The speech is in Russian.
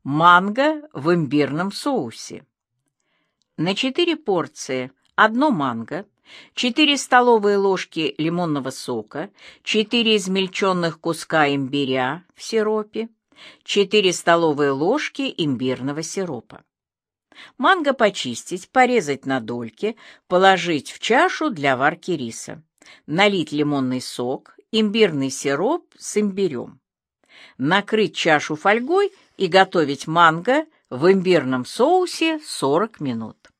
Манго в имбирном соусе. На 4 порции одно манго, 4 столовые ложки лимонного сока, 4 измельченных куска имбиря в сиропе, 4 столовые ложки имбирного сиропа. Манго почистить, порезать на дольки, положить в чашу для варки риса. Налить лимонный сок, имбирный сироп с имбирем. Накрыть чашу фольгой и готовить манго в имбирном соусе 40 минут.